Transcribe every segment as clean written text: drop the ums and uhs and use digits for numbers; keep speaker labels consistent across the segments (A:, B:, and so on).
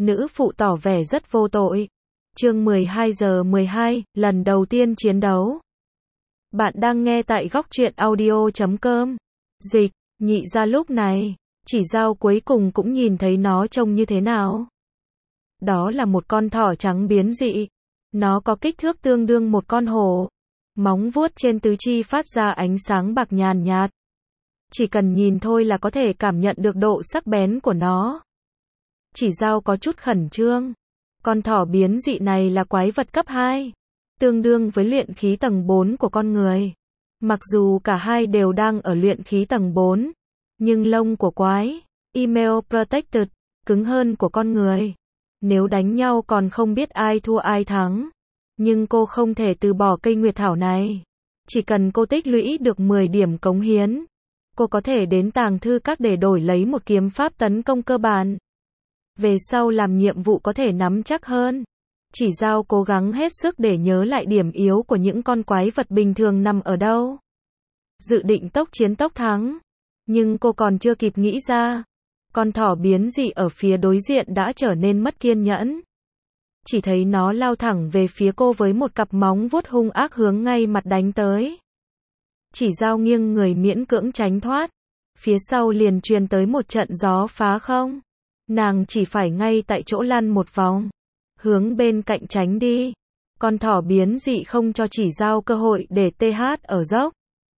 A: Nữ phụ tỏ vẻ rất vô tội. Chương 12:12, lần đầu tiên chiến đấu. Bạn đang nghe tại góc truyện audio.com. Dịch, nhị ra lúc này, chỉ dao cuối cùng cũng nhìn thấy nó trông như thế nào. Đó là một con thỏ trắng biến dị. Nó có kích thước tương đương một con hổ. Móng vuốt trên tứ chi phát ra ánh sáng bạc nhàn nhạt. Chỉ cần nhìn thôi là có thể cảm nhận được độ sắc bén của nó. Chỉ dao có chút khẩn trương. Con thỏ biến dị này là quái vật cấp 2, tương đương với luyện khí tầng 4 của con người. Mặc dù cả hai đều đang ở luyện khí tầng 4, nhưng lông của quái, Email Protected, cứng hơn của con người. Nếu đánh nhau còn không biết ai thua ai thắng. Nhưng cô không thể từ bỏ cây nguyệt thảo này. Chỉ cần cô tích lũy được 10 điểm cống hiến, cô có thể đến tàng thư các để đổi lấy một kiếm pháp tấn công cơ bản. Về sau làm nhiệm vụ có thể nắm chắc hơn. Chỉ dao cố gắng hết sức để nhớ lại điểm yếu của những con quái vật bình thường nằm ở đâu. Dự định tốc chiến tốc thắng. Nhưng cô còn chưa kịp nghĩ ra. Con thỏ biến dị ở phía đối diện đã trở nên mất kiên nhẫn. Chỉ thấy nó lao thẳng về phía cô với một cặp móng vuốt hung ác hướng ngay mặt đánh tới. Chỉ dao nghiêng người miễn cưỡng tránh thoát. Phía sau liền truyền tới một trận gió phá không. Nàng chỉ phải ngay tại chỗ lăn một vòng. Hướng bên cạnh tránh đi. Con thỏ biến dị không cho chỉ dao cơ hội để TH ở dốc.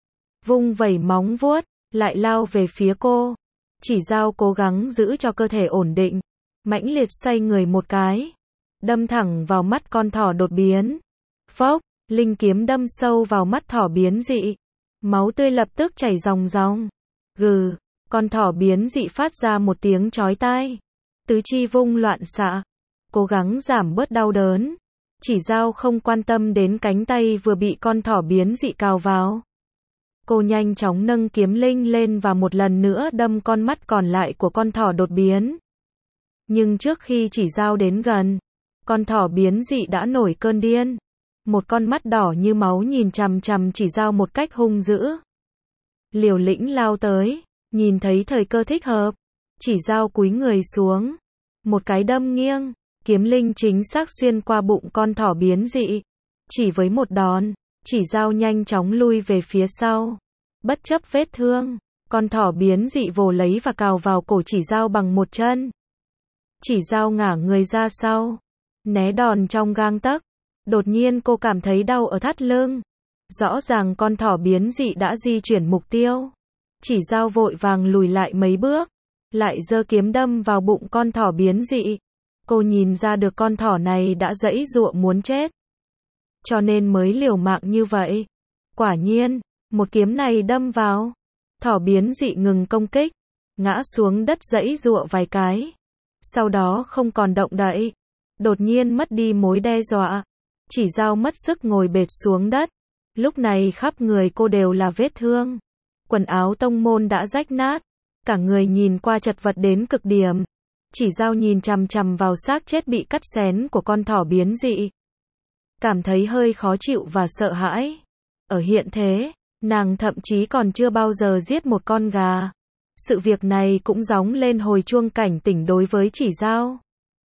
A: Vung vẩy móng vuốt, lại lao về phía cô. Chỉ dao cố gắng giữ cho cơ thể ổn định. Mãnh liệt xoay người một cái. Đâm thẳng vào mắt con thỏ đột biến. Phốc, linh kiếm đâm sâu vào mắt thỏ biến dị. Máu tươi lập tức chảy ròng ròng. Gừ, con thỏ biến dị phát ra một tiếng chói tai. Tứ chi vung loạn xạ. Cố gắng giảm bớt đau đớn. Chỉ dao không quan tâm đến cánh tay vừa bị con thỏ biến dị cào vào. Cô nhanh chóng nâng kiếm linh lên và một lần nữa đâm con mắt còn lại của con thỏ đột biến. Nhưng trước khi chỉ dao đến gần, con thỏ biến dị đã nổi cơn điên. Một con mắt đỏ như máu nhìn chằm chằm chỉ dao một cách hung dữ. Liều lĩnh lao tới, nhìn thấy thời cơ thích hợp. Chỉ dao cúi người xuống. Một cái đâm nghiêng, kiếm linh chính xác xuyên qua bụng con thỏ biến dị. Chỉ với một đòn, chỉ dao nhanh chóng lui về phía sau. Bất chấp vết thương, con thỏ biến dị vồ lấy và cào vào cổ chỉ dao bằng một chân. Chỉ dao ngả người ra sau, né đòn trong gang tấc. Đột nhiên cô cảm thấy đau ở thắt lưng. Rõ ràng con thỏ biến dị đã di chuyển mục tiêu. Chỉ dao vội vàng lùi lại mấy bước, lại giơ kiếm đâm vào bụng con thỏ biến dị. Cô nhìn ra được con thỏ này đã giãy giụa muốn chết, cho nên mới liều mạng như vậy. Quả nhiên, một kiếm này đâm vào, thỏ biến dị ngừng công kích, ngã xuống đất giãy giụa vài cái. Sau đó không còn động đậy, đột nhiên mất đi mối đe dọa. Chỉ dao mất sức ngồi bệt xuống đất. Lúc này khắp người cô đều là vết thương. Quần áo tông môn đã rách nát. Cả người nhìn qua chật vật đến cực điểm. Chỉ dao nhìn chằm chằm vào xác chết bị cắt xén của con thỏ biến dị. Cảm thấy hơi khó chịu và sợ hãi. Ở hiện thế, nàng thậm chí còn chưa bao giờ giết một con gà. Sự việc này cũng gióng lên hồi chuông cảnh tỉnh đối với chỉ dao.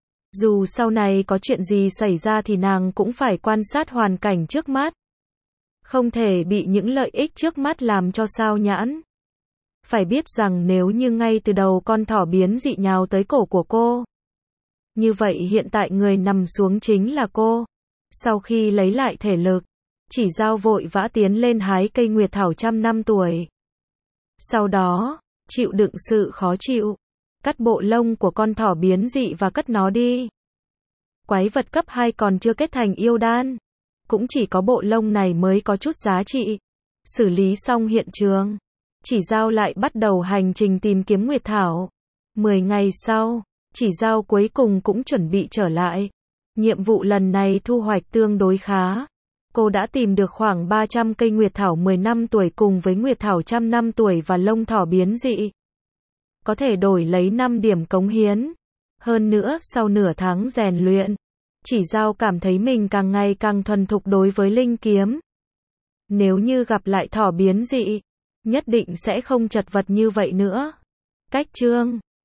A: Dù sau này có chuyện gì xảy ra thì nàng cũng phải quan sát hoàn cảnh trước mắt. Không thể bị những lợi ích trước mắt làm cho sao nhãng. Phải biết rằng nếu như ngay từ đầu con thỏ biến dị nhào tới cổ của cô, như vậy hiện tại người nằm xuống chính là cô. Sau khi lấy lại thể lực, chỉ dao vội vã tiến lên hái cây nguyệt thảo 100 năm tuổi. Sau đó, chịu đựng sự khó chịu, cắt bộ lông của con thỏ biến dị và cất nó đi. Quái vật cấp 2 còn chưa kết thành yêu đan, cũng chỉ có bộ lông này mới có chút giá trị. Xử lý xong hiện trường, chỉ dao lại bắt đầu hành trình tìm kiếm nguyệt thảo. 10 ngày sau, chỉ dao cuối cùng cũng chuẩn bị trở lại. Nhiệm vụ lần này thu hoạch tương đối khá. Cô đã tìm được khoảng 300 cây nguyệt thảo 10 năm tuổi cùng với nguyệt thảo 100 năm tuổi và lông thỏ biến dị. Có thể đổi lấy 5 điểm cống hiến. Hơn nữa sau nửa tháng rèn luyện, chỉ dao cảm thấy mình càng ngày càng thuần thục đối với linh kiếm. Nếu như gặp lại thỏ biến dị, nhất định sẽ không chật vật như vậy nữa. Cách chương